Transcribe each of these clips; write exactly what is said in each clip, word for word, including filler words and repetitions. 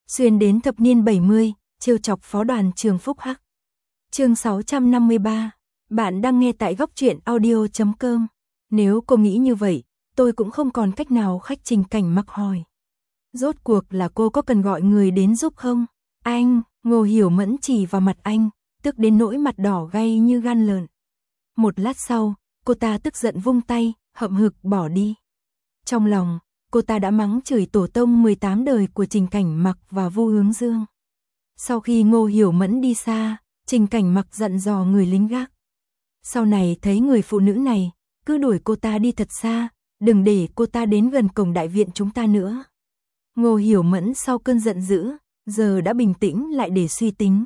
Xuyên đến thập niên bảy mươi, trêu chọc phó đoàn trường Phúc Hắc. Chương sáu trăm năm mươi ba. Bạn đang nghe tại góc truyện audio chấm com. Nếu cô nghĩ như vậy, tôi cũng không còn cách nào. Khách Trình Cảnh Mặc hỏi. Rốt cuộc là cô có cần gọi người đến giúp không? Anh, Ngô Hiểu Mẫn chỉ vào mặt anh, tức đến nỗi mặt đỏ gay như gan lợn. Một lát sau, cô ta tức giận vung tay, hậm hực bỏ đi. Trong lòng, cô ta đã mắng chửi tổ tông mười tám đời của Trình Cảnh Mặc và Vu Hướng Dương. Sau khi Ngô Hiểu Mẫn đi xa, Trình Cảnh Mặc dặn dò người lính gác. Sau này thấy người phụ nữ này, cứ đuổi cô ta đi thật xa, đừng để cô ta đến gần cổng đại viện chúng ta nữa. Ngô Hiểu Mẫn sau cơn giận dữ, giờ đã bình tĩnh lại để suy tính.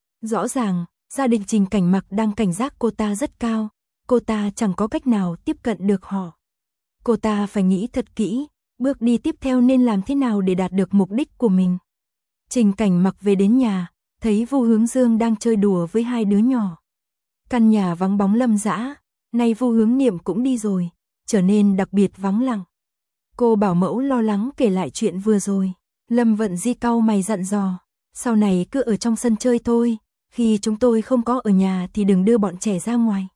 Rõ ràng, gia đình Trình Cảnh Mặc đang cảnh giác cô ta rất cao, cô ta chẳng có cách nào tiếp cận được họ. Cô ta phải nghĩ thật kỹ, bước đi tiếp theo nên làm thế nào để đạt được mục đích của mình. Trình Cảnh Mặc về đến nhà, thấy Vu Hướng Dương đang chơi đùa với hai đứa nhỏ. Căn nhà vắng bóng lâm dã, nay Vu Hướng Niệm cũng đi rồi, trở nên đặc biệt vắng lặng. Cô bảo mẫu lo lắng kể lại chuyện vừa rồi. Lâm Vận Di cau mày dặn dò, sau này cứ ở trong sân chơi thôi, khi chúng tôi không có ở nhà thì đừng đưa bọn trẻ ra ngoài.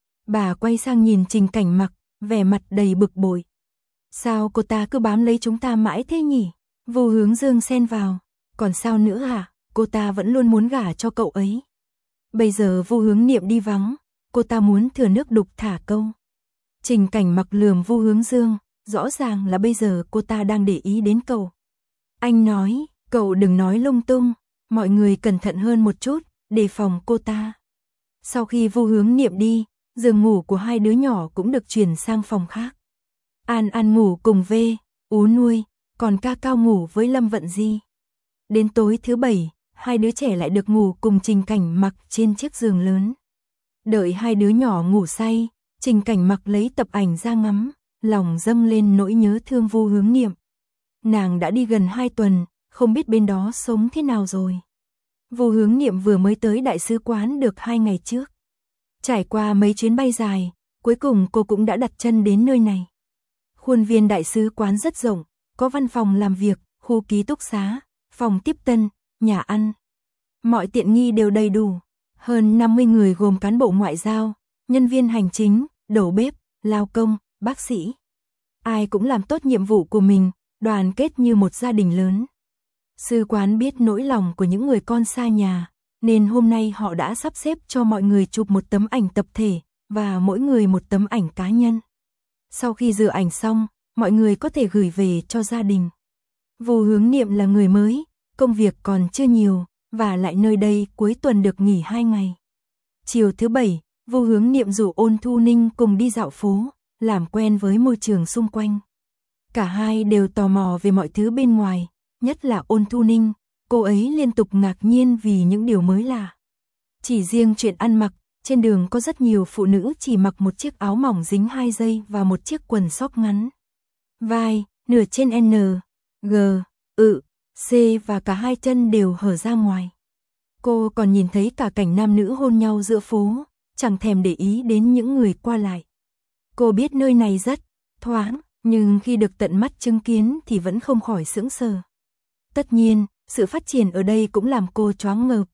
Bà quay sang nhìn Trình Cảnh Mặc, vẻ mặt đầy bực bội. Sao cô ta cứ bám lấy chúng ta mãi thế nhỉ? Vu Hướng Dương xen vào, còn sao nữa hả? Cô ta vẫn luôn muốn gả cho cậu ấy. Bây giờ Vu Hướng Niệm đi vắng, cô ta muốn thừa nước đục thả câu. Trình Cảnh Mặc lườm Vu Hướng Dương, rõ ràng là bây giờ cô ta đang để ý đến cậu. Anh nói, cậu đừng nói lung tung, mọi người cẩn thận hơn một chút, đề phòng cô ta. Sau khi Vu Hướng Niệm đi, giường ngủ của hai đứa nhỏ cũng được chuyển sang phòng khác. An An ngủ cùng V, Ú Nuôi, còn Ca Cao ngủ với Lâm Vận Di. Đến tối thứ bảy, hai đứa trẻ lại được ngủ cùng Trình Cảnh Mặc trên chiếc giường lớn. Đợi hai đứa nhỏ ngủ say, Trình Cảnh Mặc lấy tập ảnh ra ngắm, lòng dâng lên nỗi nhớ thương Vu Hướng Niệm. Nàng đã đi gần hai tuần, không biết bên đó sống thế nào rồi. Vu Hướng Niệm vừa mới tới đại sứ quán được hai ngày trước. Trải qua mấy chuyến bay dài, cuối cùng cô cũng đã đặt chân đến nơi này. Khuôn viên đại sứ quán rất rộng, có văn phòng làm việc, khu ký túc xá, phòng tiếp tân, nhà ăn. Mọi tiện nghi đều đầy đủ. Hơn năm mươi người gồm cán bộ ngoại giao, nhân viên hành chính, đầu bếp, lao công, bác sĩ. Ai cũng làm tốt nhiệm vụ của mình, đoàn kết như một gia đình lớn. Sứ quán biết nỗi lòng của những người con xa nhà, nên hôm nay họ đã sắp xếp cho mọi người chụp một tấm ảnh tập thể, và mỗi người một tấm ảnh cá nhân. Sau khi rửa ảnh xong, mọi người có thể gửi về cho gia đình. Vu Hướng Niệm là người mới, công việc còn chưa nhiều, và lại nơi đây cuối tuần được nghỉ hai ngày. Chiều thứ bảy, Vu Hướng Niệm rủ Ôn Thu Ninh cùng đi dạo phố, làm quen với môi trường xung quanh. Cả hai đều tò mò về mọi thứ bên ngoài, nhất là Ôn Thu Ninh, cô ấy liên tục ngạc nhiên vì những điều mới lạ. Chỉ riêng chuyện ăn mặc, trên đường có rất nhiều phụ nữ chỉ mặc một chiếc áo mỏng dính hai dây và một chiếc quần sóc ngắn. Vai, nửa trên N, G, ự, C và cả hai chân đều hở ra ngoài. Cô còn nhìn thấy cả cảnh nam nữ hôn nhau giữa phố, chẳng thèm để ý đến những người qua lại. Cô biết nơi này rất thoáng, nhưng khi được tận mắt chứng kiến thì vẫn không khỏi sững sờ. Tất nhiên, sự phát triển ở đây cũng làm cô choáng ngợp.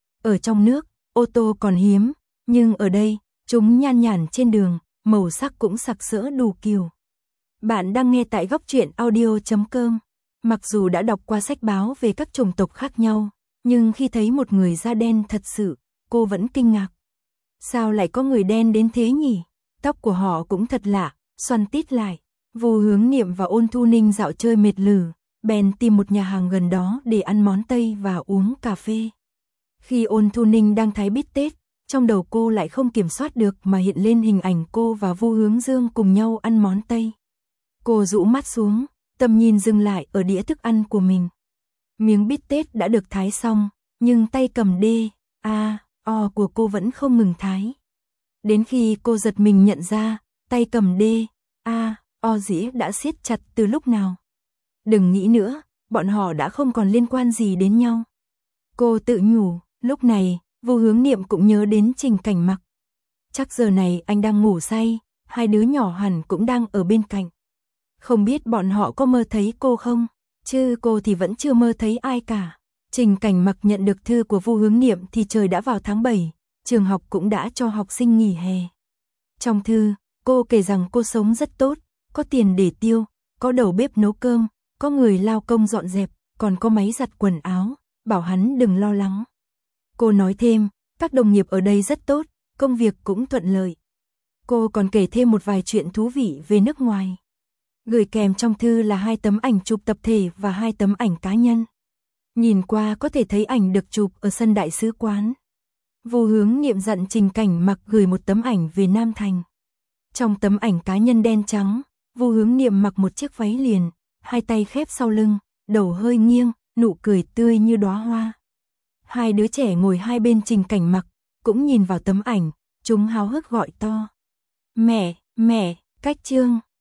Ở trong nước, ô tô còn hiếm, nhưng ở đây, chúng nhan nhản trên đường, màu sắc cũng sặc sỡ đủ kiểu. Bạn đang nghe tại góc truyện audio chấm com. Mặc dù đã đọc qua sách báo về các chủng tộc khác nhau, nhưng khi thấy một người da đen thật sự, cô vẫn kinh ngạc. Sao lại có người đen đến thế nhỉ? Tóc của họ cũng thật lạ, xoăn tít lại. Vu Hướng Niệm và Ôn Thu Ninh dạo chơi mệt lử, bèn tìm một nhà hàng gần đó để ăn món Tây và uống cà phê. Khi Ôn Thu Ninh đang thái bít tết, trong đầu cô lại không kiểm soát được mà hiện lên hình ảnh cô và Vu Hướng Dương cùng nhau ăn món Tây. Cô rũ mắt xuống, tầm nhìn dừng lại ở đĩa thức ăn của mình. Miếng bít tết đã được thái xong, nhưng tay cầm D, A, O của cô vẫn không ngừng thái. Đến khi cô giật mình nhận ra, tay cầm D, A, O dĩa đã siết chặt từ lúc nào. Đừng nghĩ nữa, bọn họ đã không còn liên quan gì đến nhau. Cô tự nhủ, lúc này, Vu Hướng Niệm cũng nhớ đến Trình Cảnh Mặc. Chắc giờ này anh đang ngủ say, hai đứa nhỏ hẳn cũng đang ở bên cạnh. Không biết bọn họ có mơ thấy cô không? Chứ cô thì vẫn chưa mơ thấy ai cả. Trình Cảnh Mặc nhận được thư của Vu Hướng Niệm thì trời đã vào tháng bảy, trường học cũng đã cho học sinh nghỉ hè. Trong thư, cô kể rằng cô sống rất tốt, có tiền để tiêu, có đầu bếp nấu cơm, có người lao công dọn dẹp, còn có máy giặt quần áo, bảo hắn đừng lo lắng. Cô nói thêm, các đồng nghiệp ở đây rất tốt, công việc cũng thuận lợi. Cô còn kể thêm một vài chuyện thú vị về nước ngoài. Gửi kèm trong thư là hai tấm ảnh chụp tập thể và hai tấm ảnh cá nhân. Nhìn qua có thể thấy ảnh được chụp ở sân đại sứ quán. Vu Hướng Niệm dặn Trình Cảnh Mặc gửi một tấm ảnh về Nam Thành. Trong tấm ảnh cá nhân đen trắng, Vu Hướng Niệm mặc một chiếc váy liền, hai tay khép sau lưng, đầu hơi nghiêng, nụ cười tươi như đóa hoa. Hai đứa trẻ ngồi hai bên Trình Cảnh Mặc, cũng nhìn vào tấm ảnh, chúng háo hức gọi to. Mẹ, mẹ, cách chương.